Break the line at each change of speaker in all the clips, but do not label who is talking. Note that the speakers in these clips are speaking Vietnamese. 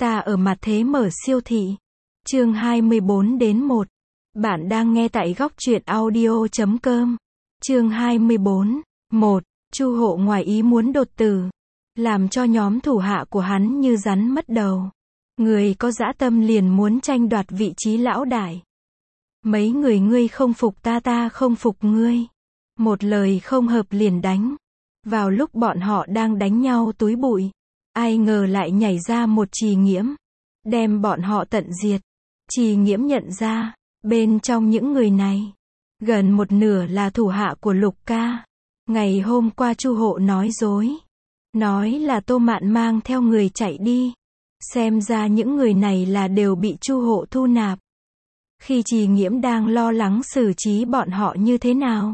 Ta ở mặt thế mở siêu thị. Chương 24-1. Bạn đang nghe tại góc truyện audio.com. Chương 24. 1. Chu Hộ ngoài ý muốn đột tử, làm cho nhóm thủ hạ của hắn như rắn mất đầu. Người có dã tâm liền muốn tranh đoạt vị trí lão đại. Mấy người ngươi không phục ta, ta không phục ngươi. Một lời không hợp liền đánh. Vào lúc bọn họ đang đánh nhau túi bụi, ai ngờ lại nhảy ra một Trì Nghiễm, đem bọn họ tận diệt. Trì Nghiễm nhận ra, bên trong những người này, gần một nửa là thủ hạ của Lục ca. Ngày hôm qua Chu Hộ nói dối, nói là Tô Mạn mang theo người chạy đi. Xem ra những người này là đều bị Chu Hộ thu nạp. Khi Trì Nghiễm đang lo lắng xử trí bọn họ như thế nào,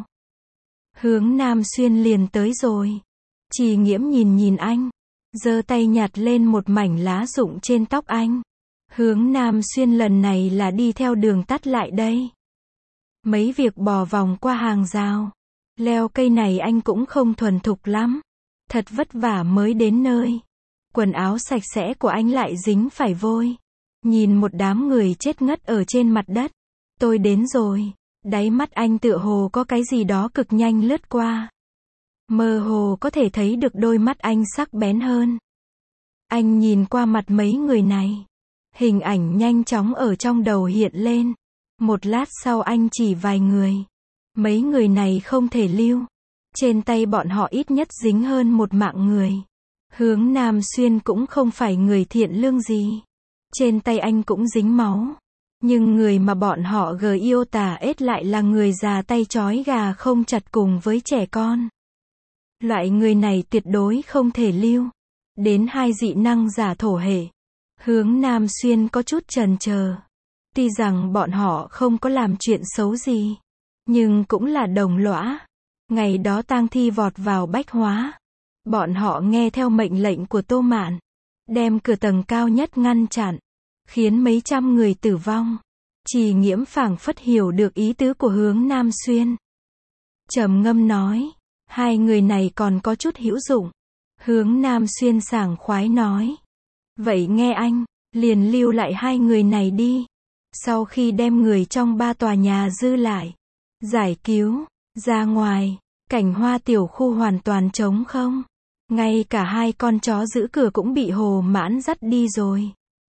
Hướng Nam Xuyên liền tới rồi. Trì Nghiễm nhìn anh, giơ tay nhặt lên một mảnh lá rụng trên tóc anh. Hướng Nam Xuyên lần này là đi theo đường tắt lại đây. Mấy việc bò vòng qua hàng rào, leo cây này anh cũng không thuần thục lắm. Thật vất vả mới đến nơi. Quần áo sạch sẽ của anh lại dính phải vôi. Nhìn một đám người chết ngất ở trên mặt đất. Tôi đến rồi. Đáy mắt anh tựa hồ có cái gì đó cực nhanh lướt qua. Mơ hồ có thể thấy được đôi mắt anh sắc bén hơn. Anh nhìn qua mặt mấy người này. Hình ảnh nhanh chóng ở trong đầu hiện lên. Một lát sau anh chỉ vài người. Mấy người này không thể lưu. Trên tay bọn họ ít nhất dính hơn một mạng người. Hướng Nam Xuyên cũng không phải người thiện lương gì. Trên tay anh cũng dính máu. Nhưng người mà bọn họ yêu tà ết lại là người già tay trói gà không chặt cùng với trẻ con. Loại người này tuyệt đối không thể lưu. Đến hai dị năng giả thổ hệ. Hướng Nam Xuyên có chút chần chờ. Tuy rằng bọn họ không có làm chuyện xấu gì, nhưng cũng là đồng lõa. Ngày đó tang thi vọt vào Bách Hóa. Bọn họ nghe theo mệnh lệnh của Tô Mạn, đem cửa tầng cao nhất ngăn chặn, khiến mấy trăm người tử vong. Trì Nghiễm phảng phất hiểu được ý tứ của Hướng Nam Xuyên. Trầm ngâm nói, hai người này còn có chút hữu dụng. Hướng Nam Xuyên sảng khoái nói, vậy nghe anh, liền lưu lại hai người này đi. Sau khi đem người trong 3 tòa nhà dư lại giải cứu ra ngoài, cảnh Hoa tiểu khu hoàn toàn trống không. Ngay cả hai con chó giữ cửa cũng bị Hồ Mãn dắt đi rồi.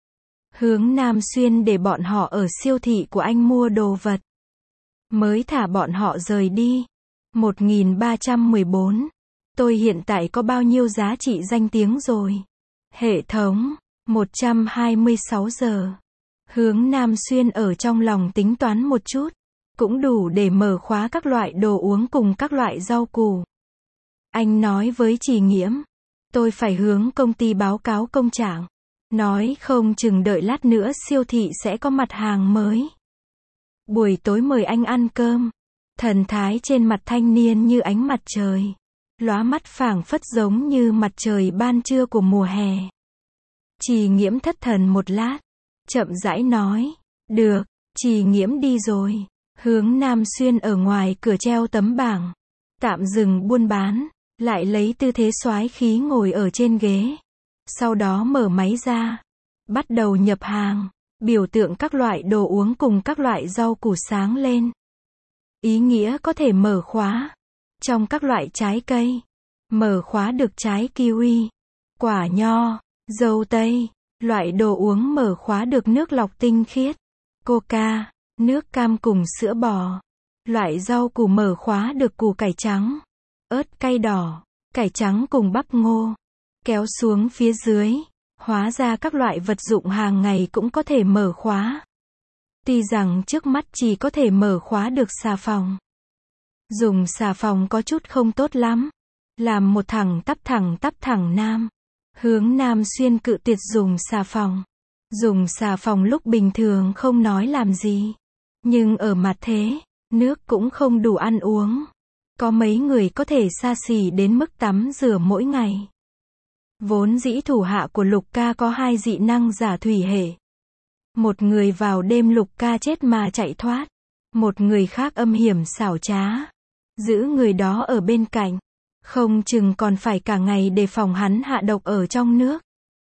Hướng Nam Xuyên để bọn họ ở siêu thị của anh mua đồ vật, mới thả bọn họ rời đi. 1314. Tôi hiện tại có bao nhiêu giá trị danh tiếng rồi? Hệ thống. 126 giờ. Hướng Nam Xuyên ở trong lòng tính toán một chút, cũng đủ để mở khóa các loại đồ uống cùng các loại rau củ. Anh nói với Trì Nghiễm, tôi phải hướng công ty báo cáo công trạng. Nói không chừng đợi lát nữa siêu thị sẽ có mặt hàng mới. Buổi tối mời anh ăn cơm. Thần thái trên mặt thanh niên như ánh mặt trời. Lóa mắt phảng phất giống như mặt trời ban trưa của mùa hè. Trì Nghiễm thất thần một lát, chậm rãi nói, được. Trì Nghiễm đi rồi. Hướng Nam Xuyên ở ngoài cửa treo tấm bảng, tạm dừng buôn bán, lại lấy tư thế soái khí ngồi ở trên ghế. Sau đó mở máy ra, bắt đầu nhập hàng, biểu tượng các loại đồ uống cùng các loại rau củ sáng lên. Ý nghĩa có thể mở khóa. Trong các loại trái cây, mở khóa được trái kiwi, quả nho, dâu tây. Loại đồ uống mở khóa được nước lọc tinh khiết, coca, nước cam cùng sữa bò. Loại rau củ mở khóa được củ cải trắng, ớt cay đỏ, cải trắng cùng bắp ngô. Kéo xuống phía dưới, hóa ra các loại vật dụng hàng ngày cũng có thể mở khóa. Tuy rằng trước mắt chỉ có thể mở khóa được xà phòng. Dùng xà phòng có chút không tốt lắm. Làm một thẳng tắp nam. Hướng Nam Xuyên cự tuyệt dùng xà phòng. Dùng xà phòng lúc bình thường không nói làm gì. Nhưng ở mặt thế, nước cũng không đủ ăn uống. Có mấy người có thể xa xỉ đến mức tắm rửa mỗi ngày. Vốn dĩ thủ hạ của Lục ca có hai dị năng giả thủy hệ. Một người vào đêm Lục ca chết mà chạy thoát. Một người khác âm hiểm xảo trá, giữ người đó ở bên cạnh. Không chừng còn phải cả ngày đề phòng hắn hạ độc ở trong nước.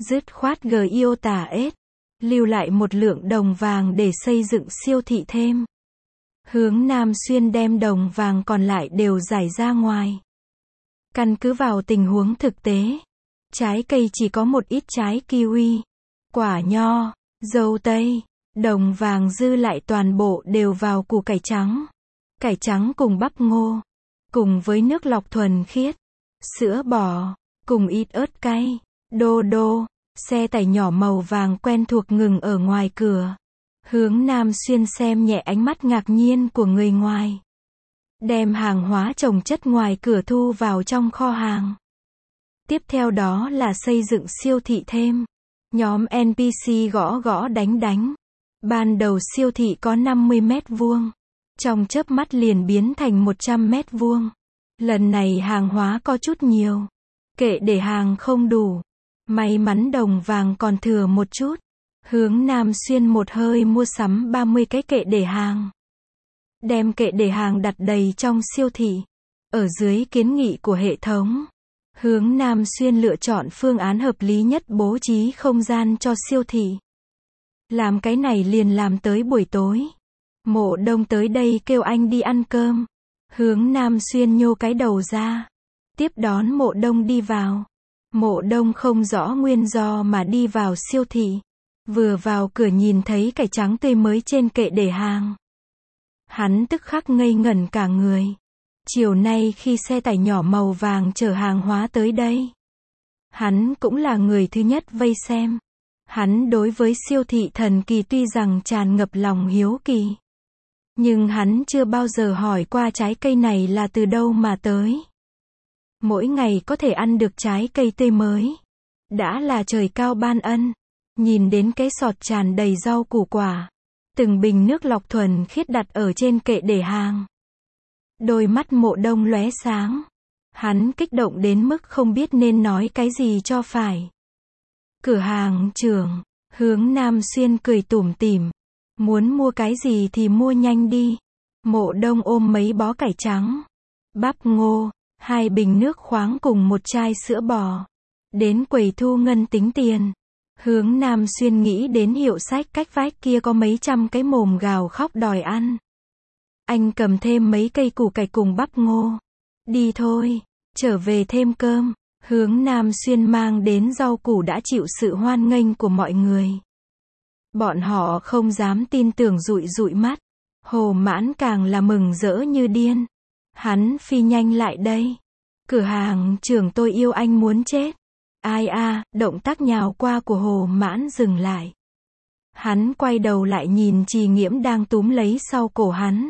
Dứt khoát GIOTA-S, lưu lại một lượng đồng vàng để xây dựng siêu thị thêm. Hướng Nam Xuyên đem đồng vàng còn lại đều giải ra ngoài. Căn cứ vào tình huống thực tế, trái cây chỉ có một ít trái kiwi, quả nho, dâu tây, đồng vàng dư lại toàn bộ đều vào củ cải trắng cùng bắp ngô, cùng với nước lọc thuần khiết, sữa bò, cùng ít ớt cay, đô. Xe tải nhỏ màu vàng quen thuộc ngừng ở ngoài cửa. Hướng Nam Xuyên xem nhẹ ánh mắt ngạc nhiên của người ngoài. Đem hàng hóa chồng chất ngoài cửa thu vào trong kho hàng. Tiếp theo đó là xây dựng siêu thị thêm. Nhóm NPC gõ đánh. Ban đầu siêu thị có 50 mét vuông. Trong chớp mắt liền biến thành 100 mét vuông. Lần này hàng hóa có chút nhiều. Kệ để hàng không đủ. May mắn đồng vàng còn thừa một chút. Hướng Nam Xuyên một hơi mua sắm 30 cái kệ để hàng. Đem kệ để hàng đặt đầy trong siêu thị. Ở dưới kiến nghị của hệ thống, Hướng Nam Xuyên lựa chọn phương án hợp lý nhất bố trí không gian cho siêu thị. Làm cái này liền làm tới buổi tối. Mộ Đông tới đây kêu anh đi ăn cơm. Hướng Nam Xuyên nhô cái đầu ra. Tiếp đón Mộ Đông đi vào. Mộ Đông không rõ nguyên do mà đi vào siêu thị. Vừa vào cửa nhìn thấy cải trắng tươi mới trên kệ để hàng. Hắn tức khắc ngây ngẩn cả người. Chiều nay khi xe tải nhỏ màu vàng chở hàng hóa tới đây, hắn cũng là người thứ nhất vây xem. Hắn đối với siêu thị thần kỳ tuy rằng tràn ngập lòng hiếu kỳ, nhưng hắn chưa bao giờ hỏi qua trái cây này là từ đâu mà tới. Mỗi ngày có thể ăn được trái cây tươi mới, đã là trời cao ban ân. Nhìn đến cái sọt tràn đầy rau củ quả, từng bình nước lọc thuần khiết đặt ở trên kệ để hàng. Đôi mắt Mộ Đông lóe sáng. Hắn kích động đến mức không biết nên nói cái gì cho phải. Cửa hàng trưởng, Hướng Nam Xuyên cười tủm tỉm. Muốn mua cái gì thì mua nhanh đi. Mộ Đông ôm mấy bó cải trắng, bắp ngô, 2 bình nước khoáng cùng một chai sữa bò. Đến quầy thu ngân tính tiền. Hướng Nam Xuyên nghĩ đến hiệu sách cách vách kia có mấy trăm cái mồm gào khóc đòi ăn. Anh cầm thêm mấy cây củ cải cùng bắp ngô. Đi thôi, trở về thêm cơm. Hướng Nam Xuyên mang đến rau củ đã chịu sự hoan nghênh của mọi người. Bọn họ không dám tin tưởng dụi mắt. Hồ Mãn càng là mừng rỡ như điên. Hắn phi nhanh lại đây. Cửa hàng trưởng tôi yêu anh muốn chết. Ai a, động tác nhào qua của Hồ Mãn dừng lại. Hắn quay đầu lại nhìn Trì Nghiễm đang túm lấy sau cổ hắn.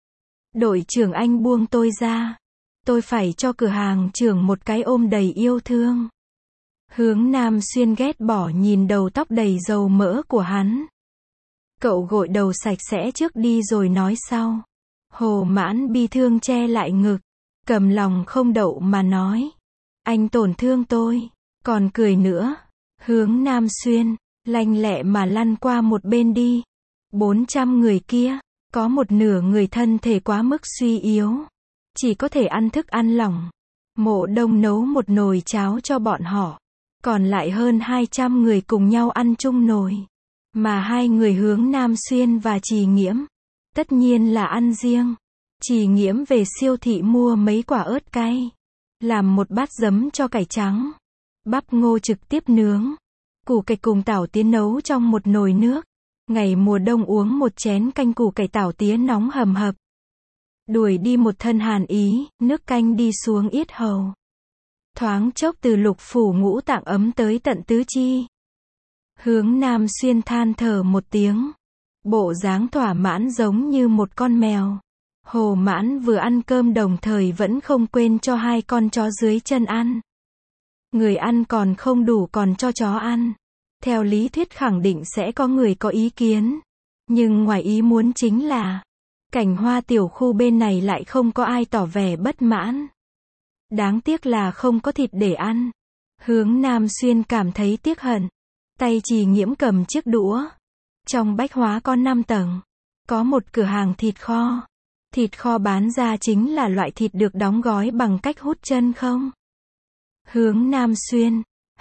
Đội trưởng anh buông tôi ra. Tôi phải cho cửa hàng trưởng một cái ôm đầy yêu thương. Hướng Nam Xuyên ghét bỏ nhìn đầu tóc đầy dầu mỡ của hắn. Cậu gội đầu sạch sẽ trước đi rồi nói sau. Hồ Mãn bi thương che lại ngực. Cầm lòng không đậu mà nói. Anh tổn thương tôi. Còn cười nữa. Hướng Nam Xuyên, lanh lẹ mà lăn qua một bên đi. 400 người kia, có một nửa người thân thể quá mức suy yếu. Chỉ có thể ăn thức ăn lỏng. Mộ Đông nấu một nồi cháo cho bọn họ. Còn lại hơn 200 người cùng nhau ăn chung nồi. Mà 2 người Hướng Nam Xuyên và Trì Nghiễm, tất nhiên là ăn riêng. Trì Nghiễm về siêu thị mua mấy quả ớt cay. Làm một bát giấm cho cải trắng. Bắp ngô trực tiếp nướng. Củ cải cùng tảo tía nấu trong một nồi nước. Ngày mùa đông uống một chén canh củ cải tảo tía nóng hầm hập. Đuổi đi một thân hàn ý, nước canh đi xuống yết hầu. Thoáng chốc từ lục phủ ngũ tạng ấm tới tận tứ chi. Hướng Nam Xuyên than thở một tiếng. Bộ dáng thỏa mãn giống như một con mèo. Hồ Mãn vừa ăn cơm đồng thời vẫn không quên cho 2 con chó dưới chân ăn. Người ăn còn không đủ còn cho chó ăn. Theo lý thuyết khẳng định sẽ có người có ý kiến. Nhưng ngoài ý muốn chính là Cảnh Hoa tiểu khu bên này lại không có ai tỏ vẻ bất mãn. Đáng tiếc là không có thịt để ăn. Hướng Nam Xuyên cảm thấy tiếc hận. Tay Trì Nghiễm cầm chiếc đũa. Trong bách hóa có 5 tầng. Có một cửa hàng thịt kho. Thịt kho bán ra chính là loại thịt được đóng gói bằng cách hút chân không? Hướng Nam Xuyên,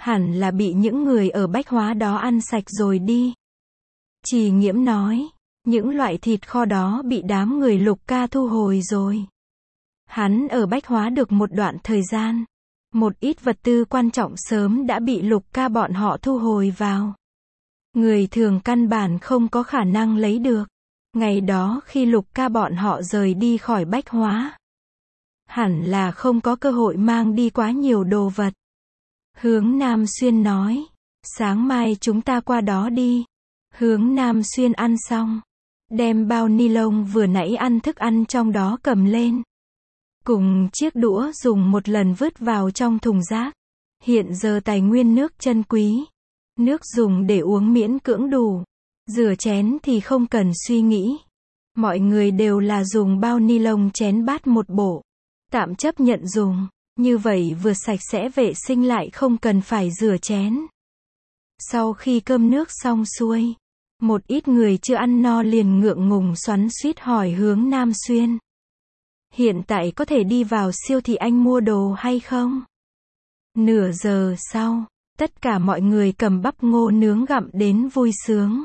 Hẳn là bị những người ở Bách Hóa đó ăn sạch rồi đi. Trì Nghiễm nói, những loại thịt kho đó bị đám người Lục ca thu hồi rồi. Hắn ở Bách Hóa được một đoạn thời gian. Một ít vật tư quan trọng sớm đã bị Lục ca bọn họ thu hồi vào. Người thường căn bản không có khả năng lấy được. Ngày đó khi Lục ca bọn họ rời đi khỏi Bách Hóa, hẳn là không có cơ hội mang đi quá nhiều đồ vật. Hướng Nam Xuyên nói, sáng mai chúng ta qua đó đi. Hướng Nam Xuyên ăn xong, đem bao ni lông vừa nãy ăn thức ăn trong đó cầm lên. Cùng chiếc đũa dùng một lần vứt vào trong thùng rác. Hiện giờ tài nguyên nước chân quý. Nước dùng để uống miễn cưỡng đủ. Rửa chén thì không cần suy nghĩ. Mọi người đều là dùng bao ni lông chén bát một bộ. Tạm chấp nhận dùng. Như vậy vừa sạch sẽ vệ sinh lại không cần phải rửa chén. Sau khi cơm nước xong xuôi, một ít người chưa ăn no liền ngượng ngùng xoắn xuýt hỏi Hướng Nam Xuyên. Hiện tại có thể đi vào siêu thị anh mua đồ hay không? Nửa giờ sau, tất cả mọi người cầm bắp ngô nướng gặm đến vui sướng.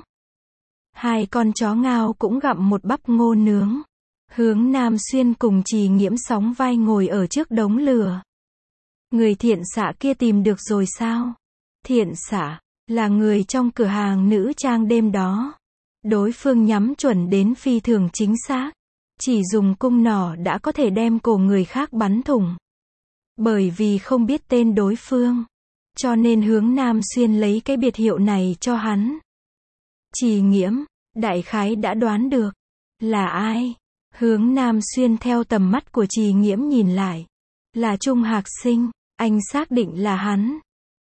Hai con chó ngao cũng gặm một bắp ngô nướng. Hướng Nam Xuyên cùng Trì Nghiễm sóng vai ngồi ở trước đống lửa. Người thiện xạ kia tìm được rồi sao? Thiện xạ là người trong cửa hàng nữ trang đêm đó. Đối phương nhắm chuẩn đến phi thường chính xác. Chỉ dùng cung nỏ đã có thể đem cổ người khác bắn thủng. Bởi vì không biết tên đối phương, cho nên Hướng Nam Xuyên lấy cái biệt hiệu này cho hắn. Trì Nghiễm, đại khái đã đoán được. Là ai? Hướng Nam Xuyên theo tầm mắt của Trì Nghiễm nhìn lại. Là Trung Hạc Sinh, anh xác định là hắn.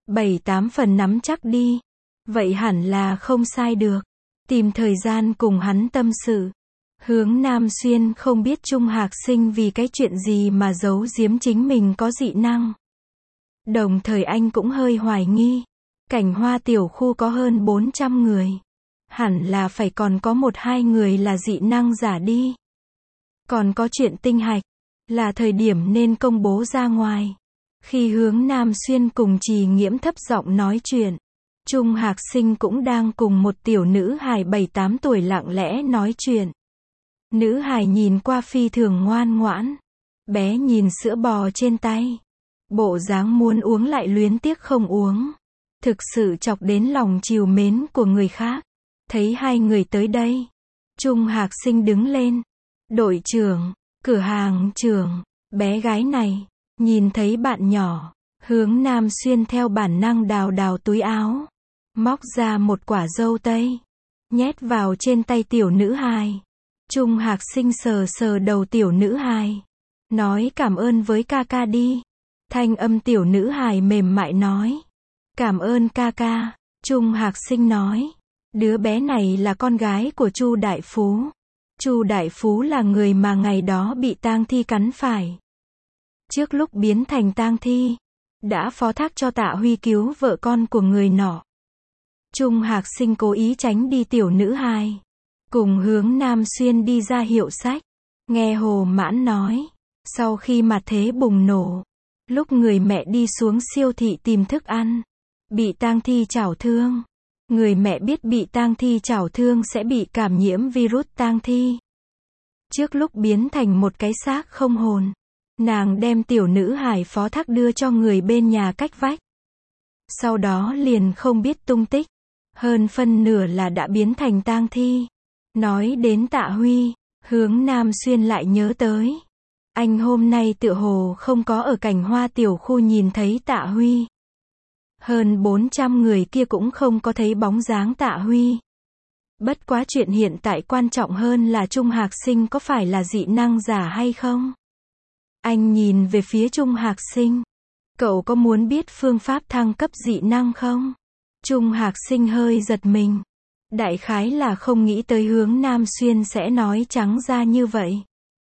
7-8 phần nắm chắc đi. Vậy hẳn là không sai được. Tìm thời gian cùng hắn tâm sự. Hướng Nam Xuyên không biết Trung Hạc Sinh vì cái chuyện gì mà giấu giếm chính mình có dị năng. Đồng thời anh cũng hơi hoài nghi. Cảnh Hoa tiểu khu có hơn 400 người. Hẳn là phải còn có 1-2 người là dị năng giả đi. Còn có chuyện tinh hạch. Là thời điểm nên công bố ra ngoài. Khi Hướng Nam Xuyên cùng Trì Nghiễm thấp giọng nói chuyện, Trung Hạc Sinh cũng đang cùng một tiểu nữ hài 7-8 tuổi lặng lẽ nói chuyện. Nữ hài nhìn qua phi thường ngoan ngoãn. Bé nhìn sữa bò trên tay. Bộ dáng muốn uống lại luyến tiếc không uống. Thực sự chọc đến lòng trìu mến của người khác. Thấy hai người tới đây, Trung Hạc Sinh đứng lên. Đội trưởng, cửa hàng trưởng, bé gái này, nhìn thấy bạn nhỏ. Hướng Nam Xuyên theo bản năng đào đào túi áo. Móc ra một quả dâu tây. Nhét vào trên tay tiểu nữ hài. Trung Hạc Sinh sờ sờ đầu tiểu nữ hài. Nói cảm ơn với ca ca đi. Thanh âm tiểu nữ hài mềm mại nói. Cảm ơn ca ca. Trung Hạc Sinh nói. Đứa bé này là con gái của Chu Đại Phú. Chu Đại Phú là người mà ngày đó bị tang thi cắn phải. Trước lúc biến thành tang thi, đã phó thác cho Tạ Huy cứu vợ con của người nọ. Trung Hạc Sinh cố ý tránh đi tiểu nữ hài. Cùng Hướng Nam Xuyên đi ra hiệu sách. Nghe Hồ Mãn nói. Sau khi mặt thế bùng nổ, lúc người mẹ đi xuống siêu thị tìm thức ăn, bị tang thi chảo thương. Người mẹ biết bị tang thi chảo thương sẽ bị cảm nhiễm virus tang thi. Trước lúc biến thành một cái xác không hồn, nàng đem tiểu nữ hài phó thác đưa cho người bên nhà cách vách. Sau đó liền không biết tung tích. Hơn phân nửa là đã biến thành tang thi. Nói đến Tạ Huy, Hướng Nam Xuyên lại nhớ tới. Anh hôm nay tựa hồ không có ở Cảnh Hoa tiểu khu nhìn thấy Tạ Huy. Hơn 400 người kia cũng không có thấy bóng dáng Tạ Huy. Bất quá chuyện hiện tại quan trọng hơn là Trung Hạc Sinh có phải là dị năng giả hay không? Anh nhìn về phía Trung Hạc Sinh. Cậu có muốn biết phương pháp thăng cấp dị năng không? Trung Hạc Sinh hơi giật mình. Đại khái là không nghĩ tới Hướng Nam Xuyên sẽ nói trắng ra như vậy.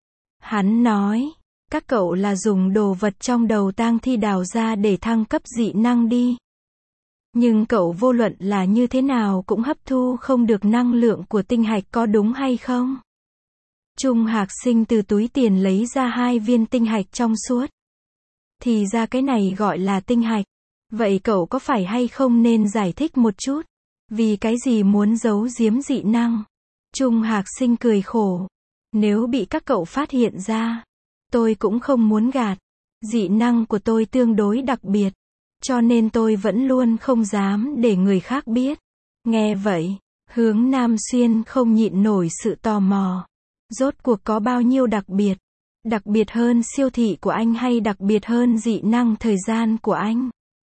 Hắn nói, các cậu là dùng đồ vật trong đầu tang thi đào ra để thăng cấp dị năng đi. Nhưng cậu vô luận là như thế nào cũng hấp thu không được năng lượng của tinh hạch, có đúng hay không? Trung Hạc Sinh từ túi tiền lấy ra 2 viên tinh hạch trong suốt. Thì ra cái này gọi là tinh hạch. Vậy cậu có phải hay không nên giải thích một chút? Vì cái gì muốn giấu giếm dị năng? Trung Hạc Sinh cười khổ. Nếu bị các cậu phát hiện ra, tôi cũng không muốn gạt. Dị năng của tôi tương đối đặc biệt, cho nên tôi vẫn luôn không dám để người khác biết. Nghe vậy, Hướng Nam Xuyên không nhịn nổi sự tò mò. Rốt cuộc có bao nhiêu đặc biệt? Đặc biệt hơn siêu thị của anh hay đặc biệt hơn dị năng thời gian của anh?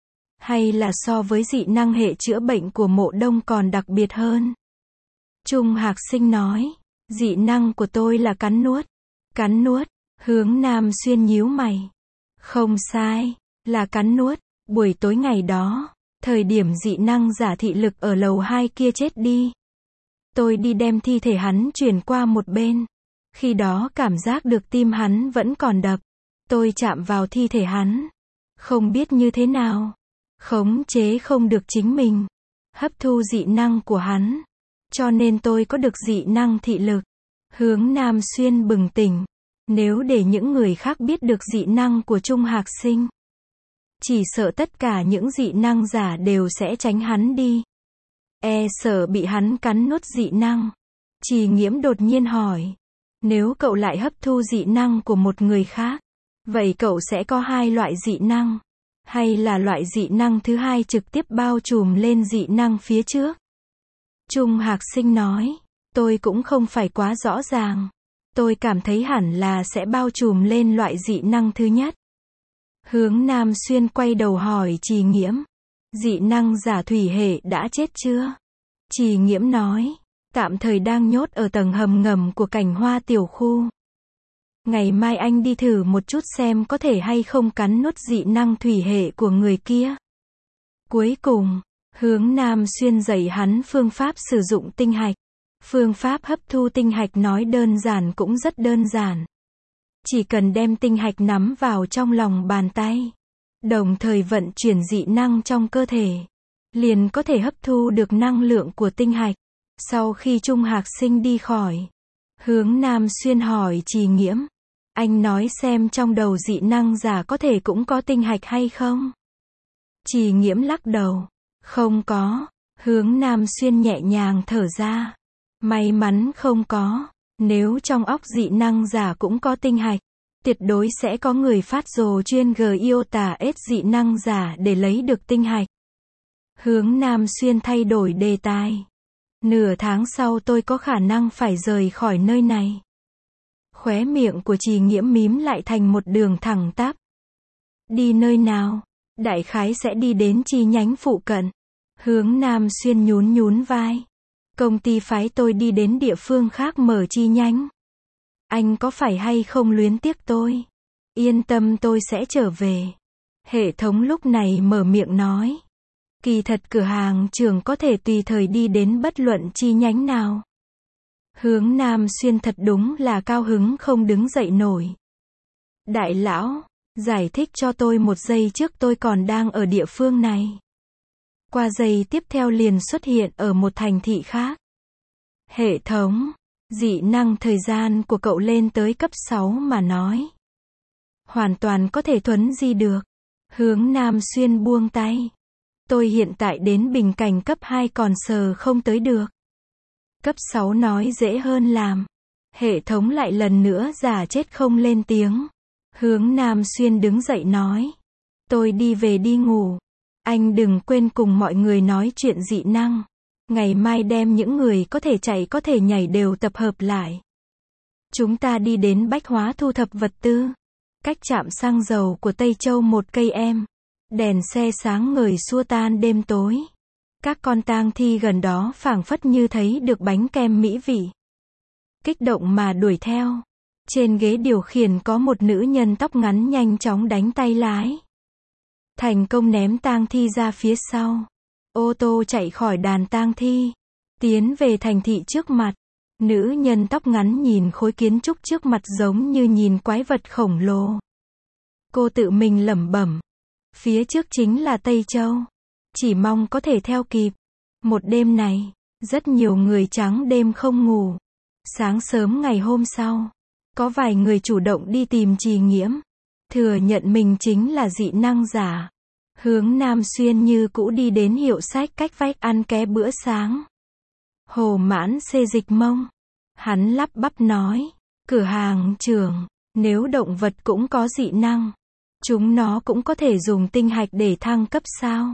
Hay là so với dị năng hệ chữa bệnh của Mộ Đông còn đặc biệt hơn? Trung Hạc Sinh nói, dị năng của tôi là cắn nuốt. Cắn nuốt, Hướng Nam Xuyên nhíu mày. Không sai, là cắn nuốt. Buổi tối ngày đó, thời điểm dị năng giả thị lực ở lầu 2 kia chết đi, tôi đi đem thi thể hắn chuyển qua một bên. Khi đó cảm giác được tim hắn vẫn còn đập. Tôi chạm vào thi thể hắn. Không biết như thế nào. Khống chế không được chính mình. Hấp thu dị năng của hắn. Cho nên tôi có được dị năng thị lực. Hướng Nam Xuyên bừng tỉnh. Nếu để những người khác biết được dị năng của Trung Hạc Sinh, chỉ sợ tất cả những dị năng giả đều sẽ tránh hắn đi. E sợ bị hắn cắn nuốt dị năng. Trì Nghiễm đột nhiên hỏi. Nếu cậu lại hấp thu dị năng của một người khác, vậy cậu sẽ có hai loại dị năng? Hay là loại dị năng thứ hai trực tiếp bao trùm lên dị năng phía trước? Trung Hạc Sinh nói. Tôi cũng không phải quá rõ ràng. Tôi cảm thấy hẳn là sẽ bao trùm lên loại dị năng thứ nhất. Hướng Nam Xuyên quay đầu hỏi Trì Nghiễm. Dị năng giả thủy hệ đã chết chưa? Trì Nghiễm nói. Tạm thời đang nhốt ở tầng hầm ngầm của Cảnh Hoa tiểu khu. Ngày mai anh đi thử một chút xem có thể hay không cắn nuốt dị năng thủy hệ của người kia. Cuối cùng, Hướng Nam Xuyên dạy hắn phương pháp sử dụng tinh hạch. Phương pháp hấp thu tinh hạch nói đơn giản cũng rất đơn giản. Chỉ cần đem tinh hạch nắm vào trong lòng bàn tay, đồng thời vận chuyển dị năng trong cơ thể, liền có thể hấp thu được năng lượng của tinh hạch. Sau khi Trung Hạc Sinh đi khỏi, Hướng Nam Xuyên hỏi Trì Nghiễm. Anh nói xem trong đầu dị năng giả có thể cũng có tinh hạch hay không? Trì Nghiễm lắc đầu. Không có. Hướng Nam Xuyên nhẹ nhàng thở ra. May mắn không có. Nếu trong óc dị năng giả cũng có tinh hạch, tuyệt đối sẽ có người phát rồ chuyên iota ết dị năng giả để lấy được tinh hạch. Hướng Nam Xuyên thay đổi đề tài. Nửa tháng sau tôi có khả năng phải rời khỏi nơi này. Khóe miệng của Trì Nghiễm mím lại thành một đường thẳng tắp. Đi nơi nào? Đại khái sẽ đi đến chi nhánh phụ cận. Hướng Nam Xuyên nhún nhún vai. Công ty phái tôi đi đến địa phương khác mở chi nhánh. Anh có phải hay không luyến tiếc tôi? Yên tâm, tôi sẽ trở về. Hệ thống lúc này mở miệng nói. Kỳ thật cửa hàng trưởng có thể tùy thời đi đến bất luận chi nhánh nào. Hướng Nam Xuyên thật đúng là cao hứng không đứng dậy nổi. Đại lão, giải thích cho tôi một giây trước tôi còn đang ở địa phương này. Qua giây tiếp theo liền xuất hiện ở một thành thị khác. Hệ thống, dị năng thời gian của cậu lên tới cấp 6 mà nói. Hoàn toàn có thể thuấn di được. Hướng Nam Xuyên buông tay. Tôi hiện tại đến bình cảnh cấp 2 còn sờ không tới được. Cấp 6 nói dễ hơn làm. Hệ thống lại lần nữa giả chết không lên tiếng. Hướng Nam Xuyên đứng dậy nói. Tôi đi về đi ngủ. Anh đừng quên cùng mọi người nói chuyện dị năng. Ngày mai đem những người có thể chạy có thể nhảy đều tập hợp lại. Chúng ta đi đến Bách Hóa thu thập vật tư. Cách trạm xăng dầu của Tây Châu 1 cây em. Đèn xe sáng ngời xua tan đêm tối. Các con tang thi gần đó phảng phất như thấy được bánh kem mỹ vị. Kích động mà đuổi theo. Trên ghế điều khiển có một nữ nhân tóc ngắn nhanh chóng đánh tay lái. Thành công ném tang thi ra phía sau. Ô tô chạy khỏi đàn tang thi. Tiến về thành thị trước mặt. Nữ nhân tóc ngắn nhìn khối kiến trúc trước mặt giống như nhìn quái vật khổng lồ. Cô tự mình lẩm bẩm. Phía trước chính là Tây Châu. Chỉ mong có thể theo kịp. Một đêm này, rất nhiều người trắng đêm không ngủ. Sáng sớm ngày hôm sau, có vài người chủ động đi tìm Trì Nghiễm. Thừa nhận mình chính là dị năng giả. Hướng Nam Xuyên như cũ đi đến hiệu sách cách vách ăn ké bữa sáng. Hồ Mãn xê dịch mông. Hắn lắp bắp nói, cửa hàng trưởng, nếu động vật cũng có dị năng, chúng nó cũng có thể dùng tinh hạch để thăng cấp sao?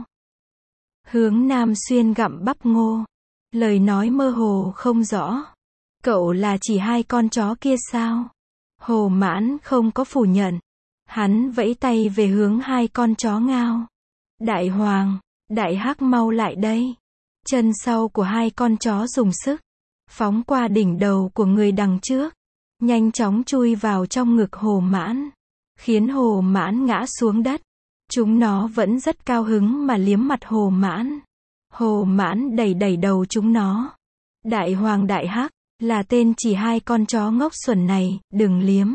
Hướng Nam Xuyên gặm bắp ngô. Lời nói mơ hồ không rõ. Cậu là chỉ hai con chó kia sao? Hồ Mãn không có phủ nhận. Hắn vẫy tay về hướng hai con chó ngao. Đại Hoàng, Đại Hắc mau lại đây. Chân sau của hai con chó dùng sức, phóng qua đỉnh đầu của người đằng trước, nhanh chóng chui vào trong ngực Hồ Mãn, khiến Hồ Mãn ngã xuống đất. Chúng nó vẫn rất cao hứng mà liếm mặt Hồ Mãn. Hồ Mãn đẩy đẩy đầu chúng nó. Đại Hoàng Đại Hắc, là tên chỉ hai con chó ngốc xuẩn này, đừng liếm.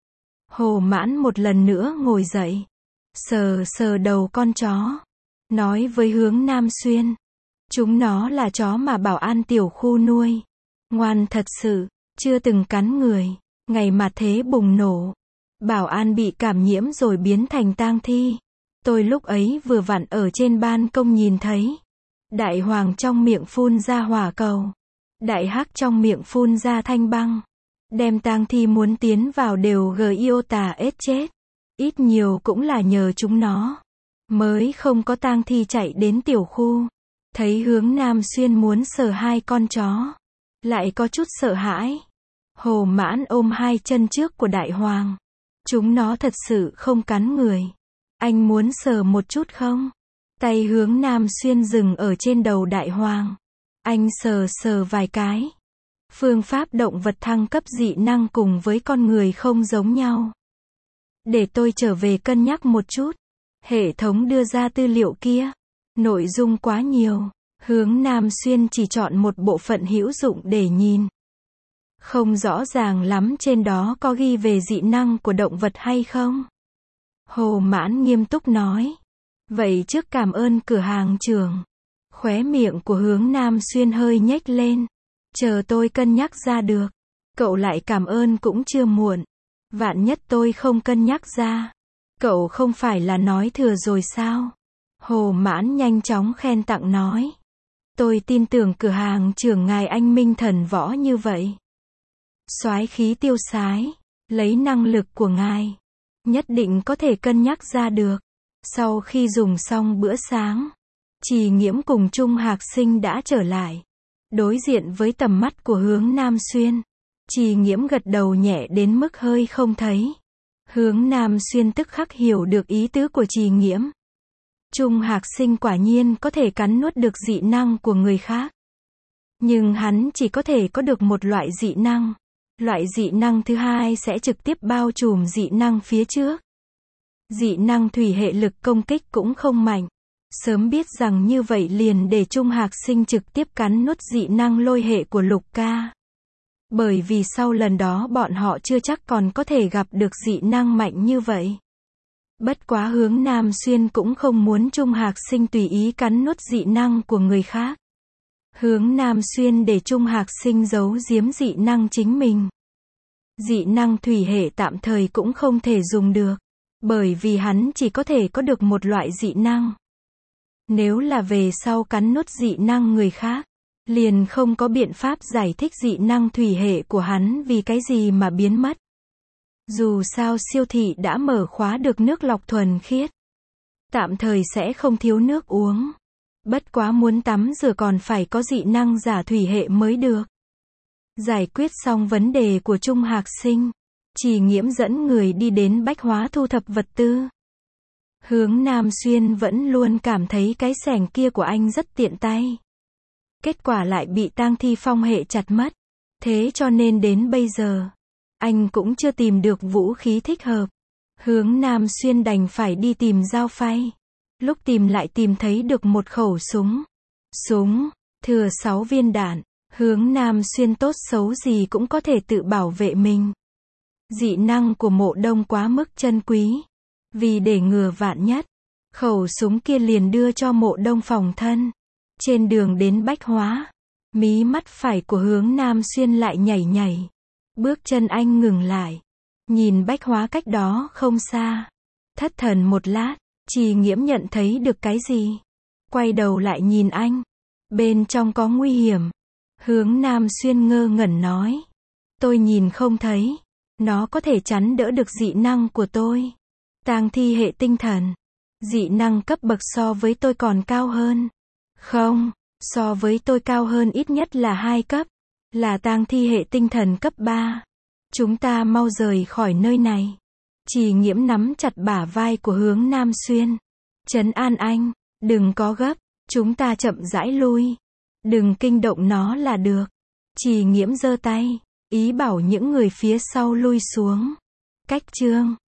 Hồ Mãn một lần nữa ngồi dậy, sờ sờ đầu con chó, nói với Hướng Nam Xuyên, chúng nó là chó mà bảo an tiểu khu nuôi, ngoan thật sự, chưa từng cắn người. Ngày mà thế bùng nổ, bảo an bị cảm nhiễm rồi biến thành tang thi. Tôi lúc ấy vừa vặn ở trên ban công nhìn thấy. Đại Hoàng trong miệng phun ra hỏa cầu, Đại Hắc trong miệng phun ra thanh băng, đem tang thi muốn tiến vào đều giota chết. Ít nhiều cũng là nhờ chúng nó, mới không có tang thi chạy đến tiểu khu. Thấy Hướng Nam Xuyên muốn sờ hai con chó, lại có chút sợ hãi. Hồ Mãn ôm hai chân trước của Đại Hoàng. Chúng nó thật sự không cắn người. Anh muốn sờ một chút không? Tay Hướng Nam Xuyên dừng ở trên đầu Đại Hoàng. Anh sờ sờ vài cái. Phương pháp động vật thăng cấp dị năng cùng với con người không giống nhau. Để tôi trở về cân nhắc một chút. Hệ thống đưa ra tư liệu kia, nội dung quá nhiều. Hướng Nam Xuyên chỉ chọn một bộ phận hữu dụng để nhìn. Không rõ ràng lắm trên đó có ghi về dị năng của động vật hay không. Hồ Mãn nghiêm túc nói. Vậy trước cảm ơn cửa hàng trưởng. Khóe miệng của Hướng Nam Xuyên hơi nhếch lên. Chờ tôi cân nhắc ra được. Cậu lại cảm ơn cũng chưa muộn. Vạn nhất tôi không cân nhắc ra. Cậu không phải là nói thừa rồi sao? Hồ Mãn nhanh chóng khen tặng nói. Tôi tin tưởng cửa hàng trưởng ngài anh minh thần võ như vậy. Soái khí tiêu sái, lấy năng lực của ngài, nhất định có thể cân nhắc ra được. Sau khi dùng xong bữa sáng, Trì Nghiễm cùng Trung Hạc Sinh đã trở lại. Đối diện với tầm mắt của Hướng Nam Xuyên, Trì Nghiễm gật đầu nhẹ đến mức hơi không thấy. Hướng Nam Xuyên tức khắc hiểu được ý tứ của Trì Nghiễm. Trung Hạc Sinh quả nhiên có thể cắn nuốt được dị năng của người khác. Nhưng hắn chỉ có thể có được một loại dị năng. Loại dị năng thứ hai sẽ trực tiếp bao trùm dị năng phía trước. Dị năng thủy hệ lực công kích cũng không mạnh. Sớm biết rằng như vậy liền để Trung Hạc Sinh trực tiếp cắn nuốt dị năng lôi hệ của Lục Ca. Bởi vì sau lần đó bọn họ chưa chắc còn có thể gặp được dị năng mạnh như vậy. Bất quá Hướng Nam Xuyên cũng không muốn Trung Hạc Sinh tùy ý cắn nuốt dị năng của người khác. Hướng Nam Xuyên để Trung Hạc Sinh giấu giếm dị năng chính mình. Dị năng thủy hệ tạm thời cũng không thể dùng được. Bởi vì hắn chỉ có thể có được một loại dị năng. Nếu là về sau cắn nuốt dị năng người khác, liền không có biện pháp giải thích dị năng thủy hệ của hắn vì cái gì mà biến mất. Dù sao siêu thị đã mở khóa được nước lọc thuần khiết. Tạm thời sẽ không thiếu nước uống. Bất quá muốn tắm rửa còn phải có dị năng giả thủy hệ mới được. Giải quyết xong vấn đề của Trung Hạc Sinh, Trì Nghiễm dẫn người đi đến bách hóa thu thập vật tư. Hướng Nam Xuyên vẫn luôn cảm thấy cái xẻng kia của anh rất tiện tay. Kết quả lại bị tang thi phong hệ chặt mất. Thế cho nên đến bây giờ, anh cũng chưa tìm được vũ khí thích hợp. Hướng Nam Xuyên đành phải đi tìm dao phay. Lúc tìm lại tìm thấy được một khẩu súng. Súng, thừa 6 viên đạn. Hướng Nam Xuyên tốt xấu gì cũng có thể tự bảo vệ mình. Dị năng của Mộ Đông quá mức chân quý. Vì để ngừa vạn nhất, khẩu súng kia liền đưa cho Mộ Đông phòng thân. Trên đường đến bách hóa, mí mắt phải của Hướng Nam Xuyên lại nhảy nhảy. Bước chân anh ngừng lại. Nhìn bách hóa cách đó không xa. Thất thần một lát, Trì Nghiễm nhận thấy được cái gì? Quay đầu lại nhìn anh. Bên trong có nguy hiểm. Hướng Nam Xuyên ngơ ngẩn nói. Tôi nhìn không thấy. Nó có thể chắn đỡ được dị năng của tôi. Tang thi hệ tinh thần. Dị năng cấp bậc so với tôi còn cao hơn. Không, so với tôi cao hơn ít nhất là 2 cấp. Là tang thi hệ tinh thần cấp 3. Chúng ta mau rời khỏi nơi này. Trì Nghiễm nắm chặt bả vai của Hướng Nam Xuyên. Trấn an anh, đừng có gấp, chúng ta chậm rãi lui. Đừng kinh động nó là được. Trì Nghiễm giơ tay, ý bảo những người phía sau lui xuống. Cách chương